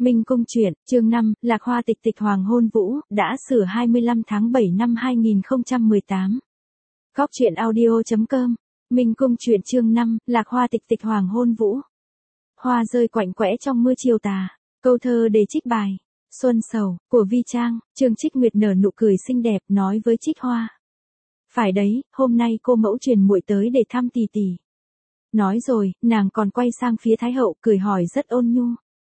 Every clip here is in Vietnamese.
Minh Cung truyện, chương 5, Lạc Hoa tịch tịch hoàng hôn vũ, đã sửa 25 tháng 7 năm 2018. Góc truyện audio.com, Minh Cung truyện chương 5, Lạc Hoa tịch tịch hoàng hôn vũ. Hoa rơi quạnh quẽ trong mưa chiều tà, câu thơ để trích bài, Xuân Sầu, của Vi Trang, Trương Trích Nguyệt nở nụ cười xinh đẹp nói với Trích Hoa. Phải đấy, hôm nay cô mẫu truyền muội tới để thăm tỷ tỷ. Nói rồi, nàng còn quay sang phía Thái hậu cười hỏi rất ôn nhu.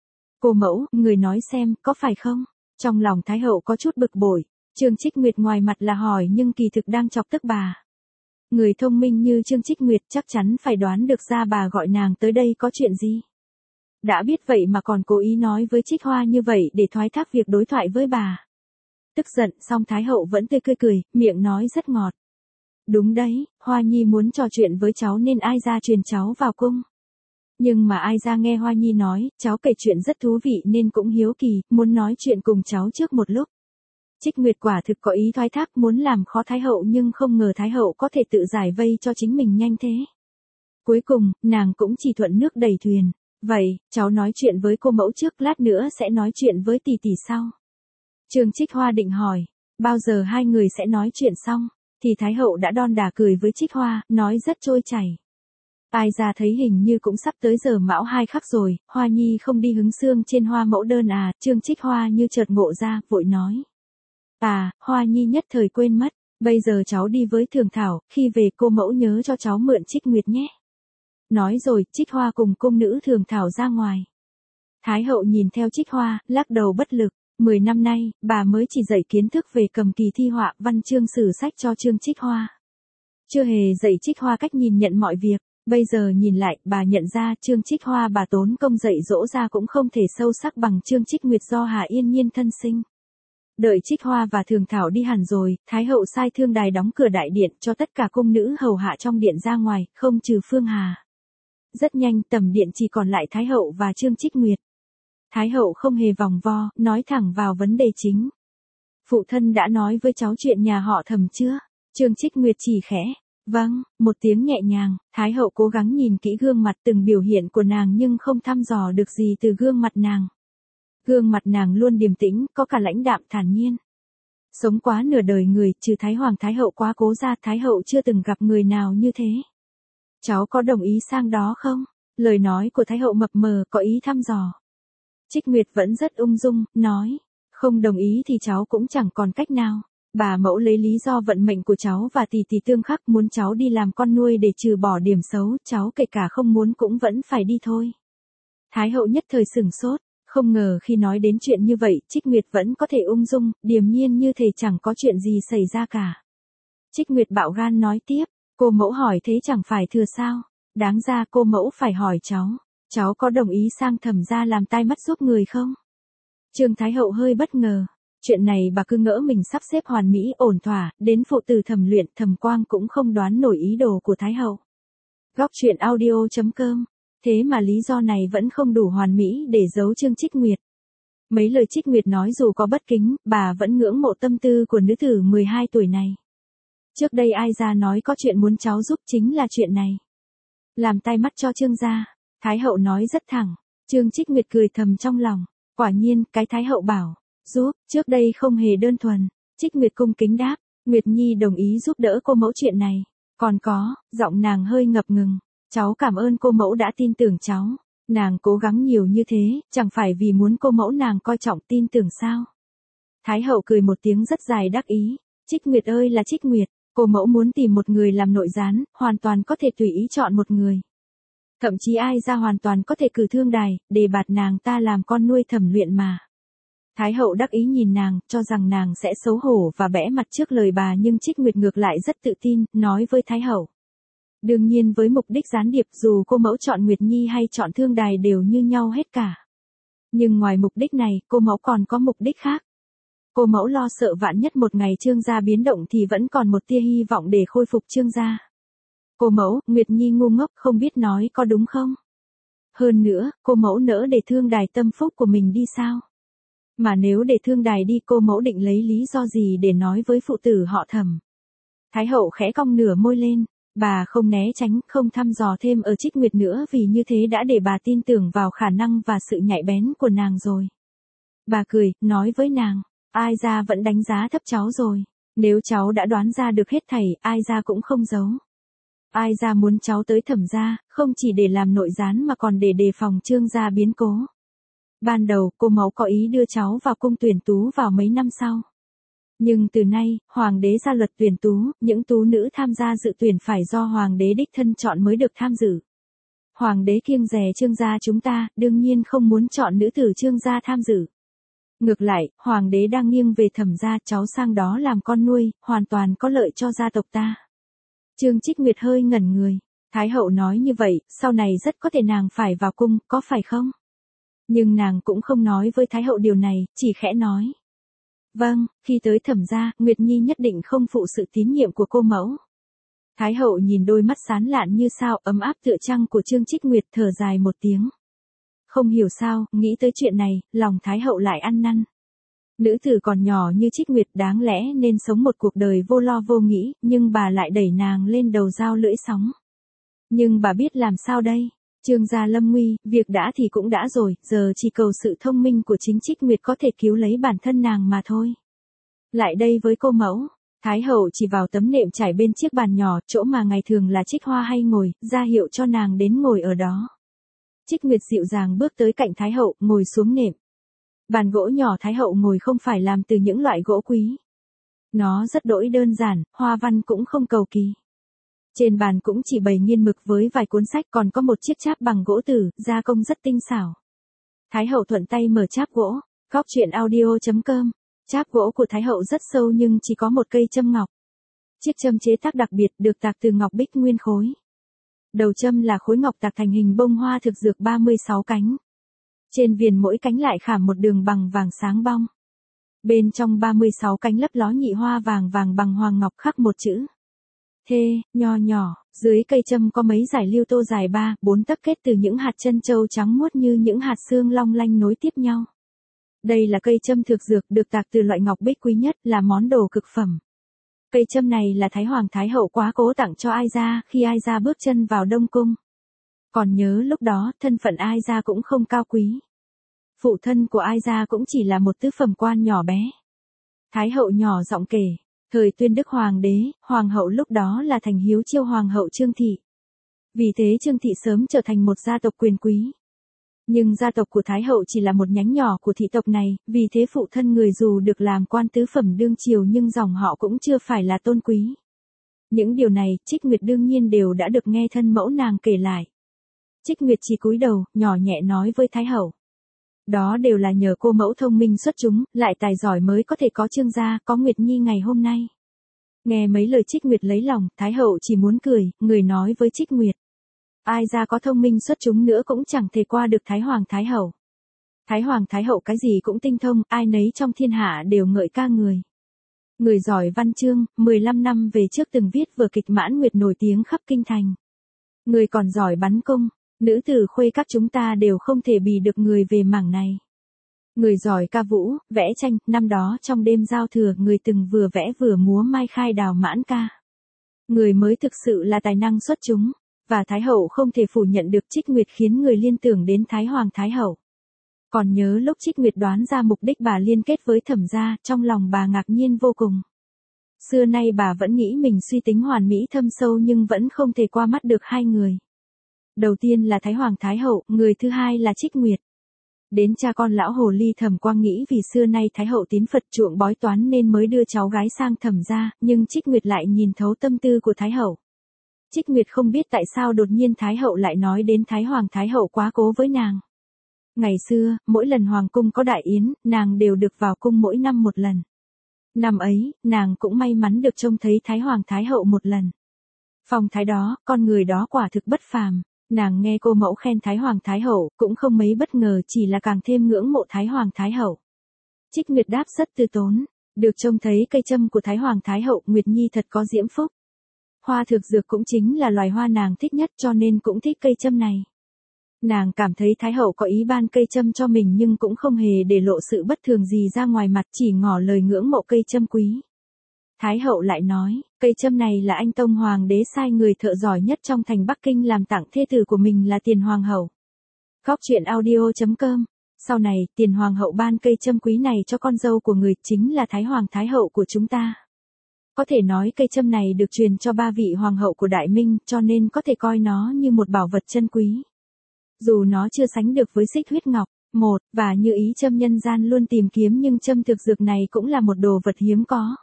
Cô mẫu, người nói xem, có phải không? Trong lòng Thái hậu có chút bực bội, Trương Trích Nguyệt ngoài mặt là hỏi nhưng kỳ thực đang chọc tức bà. Người thông minh như Trương Trích Nguyệt chắc chắn phải đoán được ra bà gọi nàng tới đây có chuyện gì. Đã biết vậy mà còn cố ý nói với Trích Hoa như vậy để thoái thác việc đối thoại với bà. Tức giận xong Thái hậu vẫn tươi cười, miệng nói rất ngọt. Đúng đấy, Hoa Nhi muốn trò chuyện với cháu nên ai ra truyền cháu vào cung. Nhưng mà ai ra nghe Hoa Nhi nói, cháu kể chuyện rất thú vị nên cũng hiếu kỳ, muốn nói chuyện cùng cháu trước một lúc. Trích Nguyệt quả thực có ý thoái thác muốn làm khó Thái hậu nhưng không ngờ Thái hậu có thể tự giải vây cho chính mình nhanh thế. Cuối cùng, nàng cũng chỉ thuận nước đẩy thuyền. Vậy, cháu nói chuyện với cô mẫu trước, lát nữa sẽ nói chuyện với tỷ tỷ sau. Trương Trích Hoa định hỏi, bao giờ hai người sẽ nói chuyện xong, thì Thái hậu đã đon đả cười với Trích Hoa, nói rất trôi chảy. Ai ra thấy hình như cũng sắp tới giờ mão 2 khắc rồi, Hoa Nhi không đi hứng xương trên hoa mẫu đơn à, Trương Trích Hoa như chợt ngộ ra, vội nói. À, Hoa Nhi nhất thời quên mất, bây giờ cháu đi với Thường Thảo, khi về cô mẫu nhớ cho cháu mượn Trích Nguyệt nhé. Nói rồi, Trích Hoa cùng cung nữ Thường Thảo ra ngoài. Thái hậu nhìn theo Trích Hoa, lắc đầu bất lực, 10 năm nay, bà mới chỉ dạy kiến thức về cầm kỳ thi họa, văn chương sử sách cho Trương Trích Hoa. Chưa hề dạy Trích Hoa cách nhìn nhận mọi việc. Bây giờ nhìn lại, bà nhận ra Trương Trích Hoa bà tốn công dạy dỗ ra cũng không thể sâu sắc bằng Trương Trích Nguyệt do Hà Yên Nhiên thân sinh. Đợi Trích Hoa và Thường Thảo đi hẳn rồi, Thái hậu sai thương đài đóng cửa đại điện cho tất cả cung nữ hầu hạ trong điện ra ngoài, không trừ Phương Hà. Rất nhanh tầm điện chỉ còn lại Thái hậu và Trương Trích Nguyệt. Thái hậu không hề vòng vo, nói thẳng vào vấn đề chính. Phụ thân đã nói với cháu chuyện nhà họ Thẩm chưa? Trương Trích Nguyệt chỉ khẽ. Vâng, một tiếng nhẹ nhàng, Thái hậu cố gắng nhìn kỹ gương mặt từng biểu hiện của nàng nhưng không thăm dò được gì từ gương mặt nàng. Gương mặt nàng luôn điềm tĩnh, có cả lãnh đạm thản nhiên. Sống quá nửa đời người, trừ Thái Hoàng Thái hậu quá cố ra, Thái hậu chưa từng gặp người nào như thế. Cháu có đồng ý sang đó không? Lời nói của Thái hậu mập mờ, có ý thăm dò. Trích Nguyệt vẫn rất ung dung, nói, không đồng ý thì cháu cũng chẳng còn cách nào. Bà mẫu lấy lý do vận mệnh của cháu và tỷ tỷ tương khắc muốn cháu đi làm con nuôi để trừ bỏ điểm xấu, cháu kể cả không muốn cũng vẫn phải đi thôi. Thái hậu nhất thời sửng sốt, không ngờ khi nói đến chuyện như vậy, Trích Nguyệt vẫn có thể ung dung, điềm nhiên như thể chẳng có chuyện gì xảy ra cả. Trích Nguyệt bạo gan nói tiếp, cô mẫu hỏi thế chẳng phải thừa sao, đáng ra cô mẫu phải hỏi cháu có đồng ý sang Thẩm gia làm tai mắt giúp người không? Trương Thái hậu hơi bất ngờ. Chuyện này bà cứ ngỡ mình sắp xếp hoàn mỹ ổn thỏa, đến phụ tử Thẩm Luyện, Thẩm Quang cũng không đoán nổi ý đồ của Thái hậu. Góc truyện audio.com, thế mà lý do này vẫn không đủ hoàn mỹ để giấu Trương Trích Nguyệt. Mấy lời Trích Nguyệt nói dù có bất kính, bà vẫn ngưỡng mộ tâm tư của nữ tử 12 tuổi này. Trước đây ai ra nói có chuyện muốn cháu giúp chính là chuyện này. Làm tai mắt cho Trương gia, Thái hậu nói rất thẳng, Trương Trích Nguyệt cười thầm trong lòng, quả nhiên, cái Thái hậu bảo. Giúp, trước đây không hề đơn thuần. Trích Nguyệt cung kính đáp, Nguyệt Nhi đồng ý giúp đỡ cô mẫu chuyện này. Còn có, giọng nàng hơi ngập ngừng. Cháu cảm ơn cô mẫu đã tin tưởng cháu. Nàng cố gắng nhiều như thế, chẳng phải vì muốn cô mẫu nàng coi trọng tin tưởng sao. Thái hậu cười một tiếng rất dài đắc ý. Trích Nguyệt ơi là Trích Nguyệt, cô mẫu muốn tìm một người làm nội gián, hoàn toàn có thể tùy ý chọn một người. Thậm chí ai ra hoàn toàn có thể cử Thương Đài, để bạt nàng ta làm con nuôi Thẩm Luyện mà. Thái hậu đắc ý nhìn nàng, cho rằng nàng sẽ xấu hổ và bẽ mặt trước lời bà nhưng Trích Nguyệt ngược lại rất tự tin, nói với Thái hậu. Đương nhiên với mục đích gián điệp dù cô mẫu chọn Nguyệt Nhi hay chọn Thương Đài đều như nhau hết cả. Nhưng ngoài mục đích này, cô mẫu còn có mục đích khác. Cô mẫu lo sợ vạn nhất một ngày Trương gia biến động thì vẫn còn một tia hy vọng để khôi phục Trương gia. Cô mẫu, Nguyệt Nhi ngu ngốc không biết nói có đúng không? Hơn nữa, cô mẫu nỡ để Thương Đài tâm phúc của mình đi sao? Mà nếu để Thương Đài đi cô mẫu định lấy lý do gì để nói với phụ tử họ Thẩm? Thái hậu khẽ cong nửa môi lên, bà không né tránh, không thăm dò thêm ở Trích Nguyệt nữa vì như thế đã để bà tin tưởng vào khả năng và sự nhạy bén của nàng rồi. Bà cười, nói với nàng, ai ra vẫn đánh giá thấp cháu rồi. Nếu cháu đã đoán ra được hết thảy, ai ra cũng không giấu. Ai ra muốn cháu tới Thẩm gia, không chỉ để làm nội gián mà còn để đề phòng Trương gia biến cố. Ban đầu, cô mẫu có ý đưa cháu vào cung tuyển tú vào mấy năm sau. Nhưng từ nay, hoàng đế ra luật tuyển tú, những tú nữ tham gia dự tuyển phải do hoàng đế đích thân chọn mới được tham dự. Hoàng đế kiêng dè Trương gia chúng ta, đương nhiên không muốn chọn nữ tử Trương gia tham dự. Ngược lại, hoàng đế đang nghiêng về Thẩm gia, cháu sang đó làm con nuôi, hoàn toàn có lợi cho gia tộc ta. Trương Trích Nguyệt hơi ngẩn người. Thái hậu nói như vậy, sau này rất có thể nàng phải vào cung, có phải không? Nhưng nàng cũng không nói với Thái hậu điều này, chỉ khẽ nói. Vâng, khi tới Thẩm gia, Nguyệt Nhi nhất định không phụ sự tín nhiệm của cô mẫu. Thái hậu nhìn đôi mắt sáng lạn như sao ấm áp tựa trăng của Trương Trích Nguyệt, thở dài một tiếng. Không hiểu sao, nghĩ tới chuyện này, lòng Thái hậu lại ăn năn. Nữ tử còn nhỏ như Trích Nguyệt đáng lẽ nên sống một cuộc đời vô lo vô nghĩ, nhưng bà lại đẩy nàng lên đầu dao lưỡi sóng. Nhưng bà biết làm sao đây? Trương gia lâm nguy, việc đã thì cũng đã rồi, giờ chỉ cầu sự thông minh của chính Trích Nguyệt có thể cứu lấy bản thân nàng mà thôi. Lại đây với cô mẫu, Thái hậu chỉ vào tấm nệm trải bên chiếc bàn nhỏ, chỗ mà ngày thường là Trích Hoa hay ngồi, ra hiệu cho nàng đến ngồi ở đó. Trích Nguyệt dịu dàng bước tới cạnh Thái hậu, ngồi xuống nệm. Bàn gỗ nhỏ Thái hậu ngồi không phải làm từ những loại gỗ quý. Nó rất đỗi đơn giản, hoa văn cũng không cầu kỳ. Trên bàn cũng chỉ bày nghiên mực với vài cuốn sách, còn có một chiếc cháp bằng gỗ tử, gia công rất tinh xảo. Thái hậu thuận tay mở cháp gỗ, Góc truyện audio.com. Cháp gỗ của Thái hậu rất sâu nhưng chỉ có một cây châm ngọc. Chiếc châm chế tác đặc biệt được tạc từ ngọc bích nguyên khối. Đầu châm là khối ngọc tạc thành hình bông hoa thực dược 36 cánh. Trên viền mỗi cánh lại khảm một đường bằng vàng sáng bong. Bên trong 36 cánh lấp ló nhị hoa vàng vàng bằng hoàng ngọc khắc một chữ thê, nho nhỏ. Dưới cây châm có mấy dải liêu tô dài 3-4 tấc kết từ những hạt chân châu trắng muốt như những hạt xương long lanh nối tiếp nhau. Đây là cây châm thực dược được tạc từ loại ngọc bích quý nhất, là món đồ cực phẩm. Cây châm này là Thái Hoàng Thái Hậu quá cố tặng cho Ai Gia khi Ai Gia bước chân vào Đông Cung. Còn nhớ lúc đó, thân phận Ai Gia cũng không cao quý. Phụ thân của Ai Gia cũng chỉ là một tứ phẩm quan nhỏ bé. Thái Hậu nhỏ giọng kể, thời Tuyên Đức Hoàng đế, Hoàng hậu lúc đó là Thành Hiếu Chiêu Hoàng hậu Trương Thị. Vì thế Trương Thị sớm trở thành một gia tộc quyền quý. Nhưng gia tộc của Thái hậu chỉ là một nhánh nhỏ của thị tộc này, vì thế phụ thân người dù được làm quan tứ phẩm đương triều nhưng dòng họ cũng chưa phải là tôn quý. Những điều này, Trích Nguyệt đương nhiên đều đã được nghe thân mẫu nàng kể lại. Trích Nguyệt chỉ cúi đầu, nhỏ nhẹ nói với Thái hậu. Đó đều là nhờ cô mẫu thông minh xuất chúng, lại tài giỏi mới có thể có Trương gia, có Nguyệt Nhi ngày hôm nay. Nghe mấy lời Trích Nguyệt lấy lòng, Thái hậu chỉ muốn cười, người nói với Trích Nguyệt. Ai ra có thông minh xuất chúng nữa cũng chẳng thể qua được Thái Hoàng Thái Hậu. Thái Hoàng Thái Hậu cái gì cũng tinh thông, ai nấy trong thiên hạ đều ngợi ca người. Người giỏi văn chương, 15 năm về trước từng viết vở kịch Mãn Nguyệt nổi tiếng khắp kinh thành. Người còn giỏi bắn cung, nữ tử khuê các chúng ta đều không thể bì được người về mảng này. Người giỏi ca vũ, vẽ tranh, năm đó trong đêm giao thừa người từng vừa vẽ vừa múa Mai Khai Đào Mãn ca. Người mới thực sự là tài năng xuất chúng. Và Thái hậu không thể phủ nhận được Trích Nguyệt khiến người liên tưởng đến Thái Hoàng Thái hậu. Còn nhớ lúc Trích Nguyệt đoán ra mục đích bà liên kết với Thẩm gia, trong lòng bà ngạc nhiên vô cùng. Xưa nay bà vẫn nghĩ mình suy tính hoàn mỹ thâm sâu nhưng vẫn không thể qua mắt được hai người. Đầu tiên là Thái Hoàng Thái hậu, người thứ hai là Trích Nguyệt. Đến cha con lão hồ ly Thẩm Quang nghĩ vì xưa nay Thái hậu tín Phật chuộng bói toán nên mới đưa cháu gái sang Thẩm gia, nhưng Trích Nguyệt lại nhìn thấu tâm tư của Thái hậu. Trích Nguyệt không biết tại sao đột nhiên Thái hậu lại nói đến Thái Hoàng Thái hậu quá cố với nàng. Ngày xưa, mỗi lần Hoàng cung có đại yến, nàng đều được vào cung mỗi năm một lần. Năm ấy, nàng cũng may mắn được trông thấy Thái Hoàng Thái hậu một lần. Phong thái đó, con người đó quả thực bất phàm. Nàng nghe cô mẫu khen Thái Hoàng Thái hậu, cũng không mấy bất ngờ, chỉ là càng thêm ngưỡng mộ Thái Hoàng Thái hậu. Trích Nguyệt đáp rất từ tốn, được trông thấy cây châm của Thái Hoàng Thái hậu, Nguyệt Nhi thật có diễm phúc. Hoa thực dược cũng chính là loài hoa nàng thích nhất cho nên cũng thích cây châm này. Nàng cảm thấy Thái hậu có ý ban cây châm cho mình nhưng cũng không hề để lộ sự bất thường gì ra ngoài mặt, chỉ ngỏ lời ngưỡng mộ cây châm quý. Thái hậu lại nói, cây châm này là anh Tông Hoàng đế sai người thợ giỏi nhất trong thành Bắc Kinh làm tặng thê tử của mình là Tiền Hoàng hậu. Góc truyện audio.com Sau này, tiền hoàng hậu ban cây châm quý này cho con dâu của người, chính là Thái Hoàng Thái Hậu của chúng ta. Có thể nói cây châm này được truyền cho 3 vị hoàng hậu của Đại Minh, cho nên có thể coi nó như một bảo vật chân quý. Dù nó chưa sánh được với xích huyết ngọc, và như ý châm nhân gian luôn tìm kiếm, nhưng châm thực dược này cũng là một đồ vật hiếm có.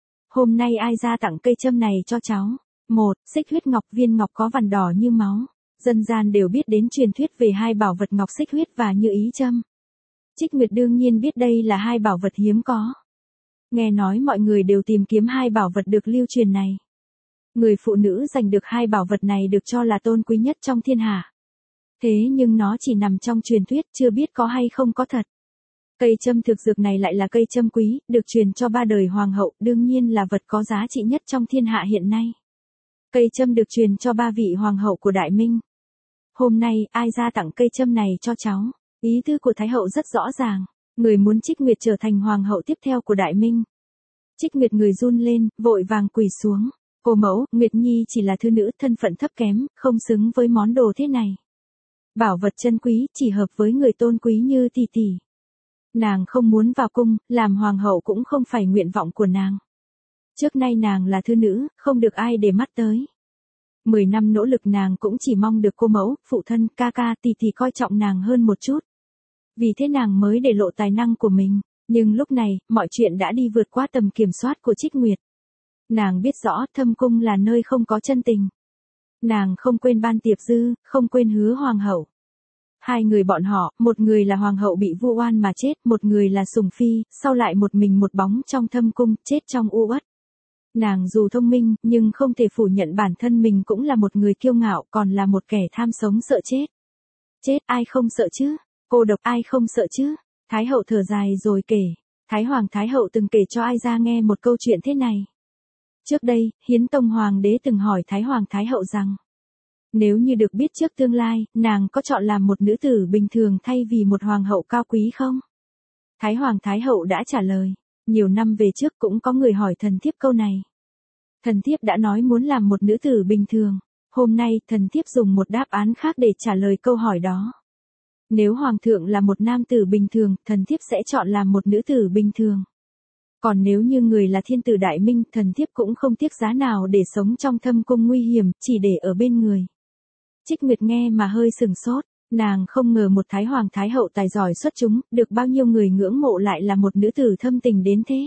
Hôm nay ai ra tặng cây châm này cho cháu? Xích huyết ngọc, viên ngọc có vằn đỏ như máu. Dân gian đều biết đến truyền thuyết về hai bảo vật ngọc xích huyết và như ý châm. Trích Nguyệt đương nhiên biết đây là hai bảo vật hiếm có. Nghe nói mọi người đều tìm kiếm hai bảo vật được lưu truyền này. Người phụ nữ giành được hai bảo vật này được cho là tôn quý nhất trong thiên hạ. Thế nhưng nó chỉ nằm trong truyền thuyết, chưa biết có hay không có thật. Cây châm thực dược này lại là cây châm quý, được truyền cho 3 đời hoàng hậu, đương nhiên là vật có giá trị nhất trong thiên hạ hiện nay. Cây châm được truyền cho 3 vị hoàng hậu của Đại Minh. Hôm nay, ai ra tặng cây châm này cho cháu? Ý tứ của Thái hậu rất rõ ràng. Người muốn Trích Nguyệt trở thành hoàng hậu tiếp theo của Đại Minh. Trích Nguyệt người run lên, vội vàng quỳ xuống. Cô mẫu, Nguyệt Nhi chỉ là thư nữ, thân phận thấp kém, không xứng với món đồ thế này. Bảo vật chân quý, chỉ hợp với người tôn quý như tỷ tỷ. Nàng không muốn vào cung, làm hoàng hậu cũng không phải nguyện vọng của nàng. Trước nay nàng là thư nữ, không được ai để mắt tới. 10 năm nỗ lực nàng cũng chỉ mong được cô mẫu, phụ thân, ca ca, tỷ tỷ coi trọng nàng hơn một chút. Vì thế nàng mới để lộ tài năng của mình. Nhưng lúc này, mọi chuyện đã đi vượt qua tầm kiểm soát của Trích Nguyệt. Nàng biết rõ thâm cung là nơi không có chân tình. Nàng không quên Ban Tiệp Dư, không quên Hứa hoàng hậu. Hai người bọn họ, một người là hoàng hậu bị vu oan mà chết, một người là sủng phi, sau lại một mình một bóng trong thâm cung, chết trong u uất. Nàng dù thông minh, nhưng không thể phủ nhận bản thân mình cũng là một người kiêu ngạo, còn là một kẻ tham sống sợ chết. Chết ai không sợ chứ? Cô độc ai không sợ chứ? Thái hậu thở dài rồi kể. Thái Hoàng Thái hậu từng kể cho ai ra nghe một câu chuyện thế này. Trước đây, Hiến Tông Hoàng đế từng hỏi Thái Hoàng Thái hậu rằng, nếu như được biết trước tương lai, nàng có chọn làm một nữ tử bình thường thay vì một hoàng hậu cao quý không? Thái Hoàng Thái hậu đã trả lời, nhiều năm về trước cũng có người hỏi thần thiếp câu này. Thần thiếp đã nói muốn làm một nữ tử bình thường, hôm nay thần thiếp dùng một đáp án khác để trả lời câu hỏi đó. Nếu hoàng thượng là một nam tử bình thường, thần thiếp sẽ chọn làm một nữ tử bình thường. Còn nếu như người là thiên tử Đại Minh, thần thiếp cũng không tiếc giá nào để sống trong thâm cung nguy hiểm, chỉ để ở bên người. Trích Nguyệt nghe mà hơi sừng sốt, nàng không ngờ một Thái Hoàng Thái hậu tài giỏi xuất chúng, được bao nhiêu người ngưỡng mộ lại là một nữ tử thâm tình đến thế.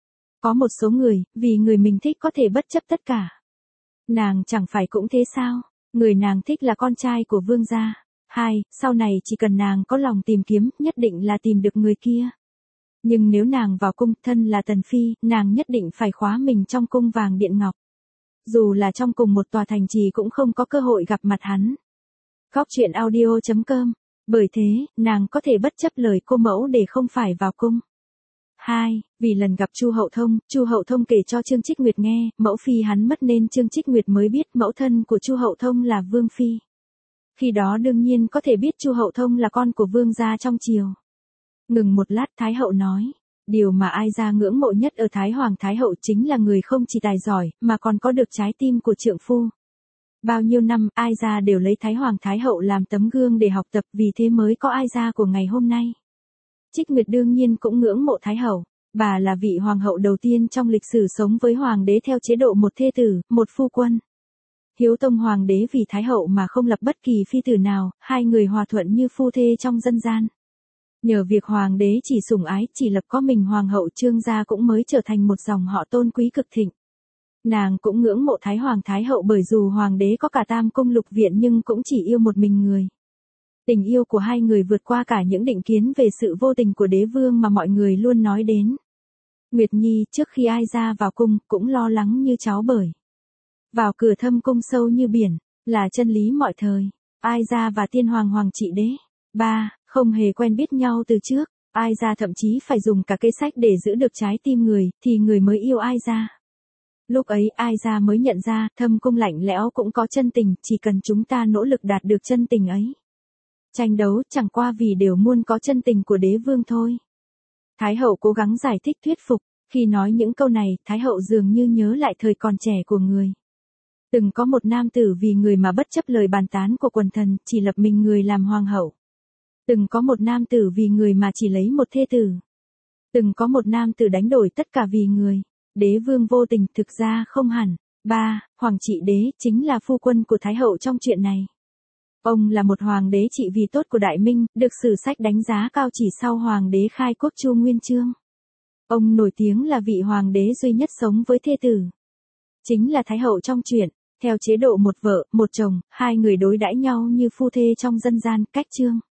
Có một số người, vì người mình thích có thể bất chấp tất cả. Nàng chẳng phải cũng thế sao? Người nàng thích là con trai của vương gia. Sau này chỉ cần nàng có lòng tìm kiếm, nhất định là tìm được người kia. Nhưng nếu nàng vào cung, thân là tần phi, nàng nhất định phải khóa mình trong cung vàng điện ngọc. Dù là trong cùng một tòa thành trì cũng không có cơ hội gặp mặt hắn. Góc truyện audio.com. Bởi thế, nàng có thể bất chấp lời cô mẫu để không phải vào cung. Vì lần gặp Chu Hậu Thông kể cho Trương Trích Nguyệt nghe, mẫu phi hắn mất nên Trương Trích Nguyệt mới biết mẫu thân của Chu Hậu Thông là vương phi. Khi đó đương nhiên có thể biết Chu Hậu Thông là con của vương gia trong triều. Ngừng một lát Thái hậu nói, điều mà ai ra ngưỡng mộ nhất ở Thái Hoàng Thái hậu chính là người không chỉ tài giỏi, mà còn có được trái tim của trượng phu. Bao nhiêu năm, ai ra đều lấy Thái Hoàng Thái hậu làm tấm gương để học tập, vì thế mới có ai ra của ngày hôm nay. Trích Nguyệt đương nhiên cũng ngưỡng mộ Thái hậu, bà là vị hoàng hậu đầu tiên trong lịch sử sống với hoàng đế theo chế độ một thê tử, một phu quân. Hiếu Tông Hoàng đế vì Thái hậu mà không lập bất kỳ phi tử nào, hai người hòa thuận như phu thê trong dân gian. Nhờ việc hoàng đế chỉ sủng ái, chỉ lập có mình hoàng hậu Trương gia cũng mới trở thành một dòng họ tôn quý cực thịnh. Nàng cũng ngưỡng mộ Thái Hoàng Thái hậu bởi dù hoàng đế có cả tam cung lục viện nhưng cũng chỉ yêu một mình người. Tình yêu của hai người vượt qua cả những định kiến về sự vô tình của đế vương mà mọi người luôn nói đến. Nguyệt Nhi trước khi ai ra vào cung cũng lo lắng như cháu bởi. Vào cửa thâm cung sâu như biển, là chân lý mọi thời. Ai ra và tiên hoàng hoàng trị đế. Không hề quen biết nhau từ trước. Ai ra thậm chí phải dùng cả cây sách để giữ được trái tim người, thì người mới yêu ai ra. Lúc ấy ai ra mới nhận ra, thâm cung lạnh lẽo cũng có chân tình, chỉ cần chúng ta nỗ lực đạt được chân tình ấy. Tranh đấu chẳng qua vì đều muốn có chân tình của đế vương thôi. Thái hậu cố gắng giải thích thuyết phục, khi nói những câu này, Thái hậu dường như nhớ lại thời còn trẻ của người. Từng có một nam tử vì người mà bất chấp lời bàn tán của quần thần, chỉ lập mình người làm hoàng hậu. Từng có một nam tử vì người mà chỉ lấy một thê tử. Từng có một nam tử đánh đổi tất cả vì người. Đế vương vô tình thực ra không hẳn. 3. Hoàng trị đế chính là phu quân của Thái hậu trong chuyện này. Ông là một hoàng đế trị vì tốt của Đại Minh, được sử sách đánh giá cao chỉ sau hoàng đế khai quốc Chu Nguyên Chương. Ông nổi tiếng là vị hoàng đế duy nhất sống với thê tử. Chính là Thái hậu trong truyện, theo chế độ một vợ, một chồng, hai người đối đãi nhau như phu thê trong dân gian, cách chương.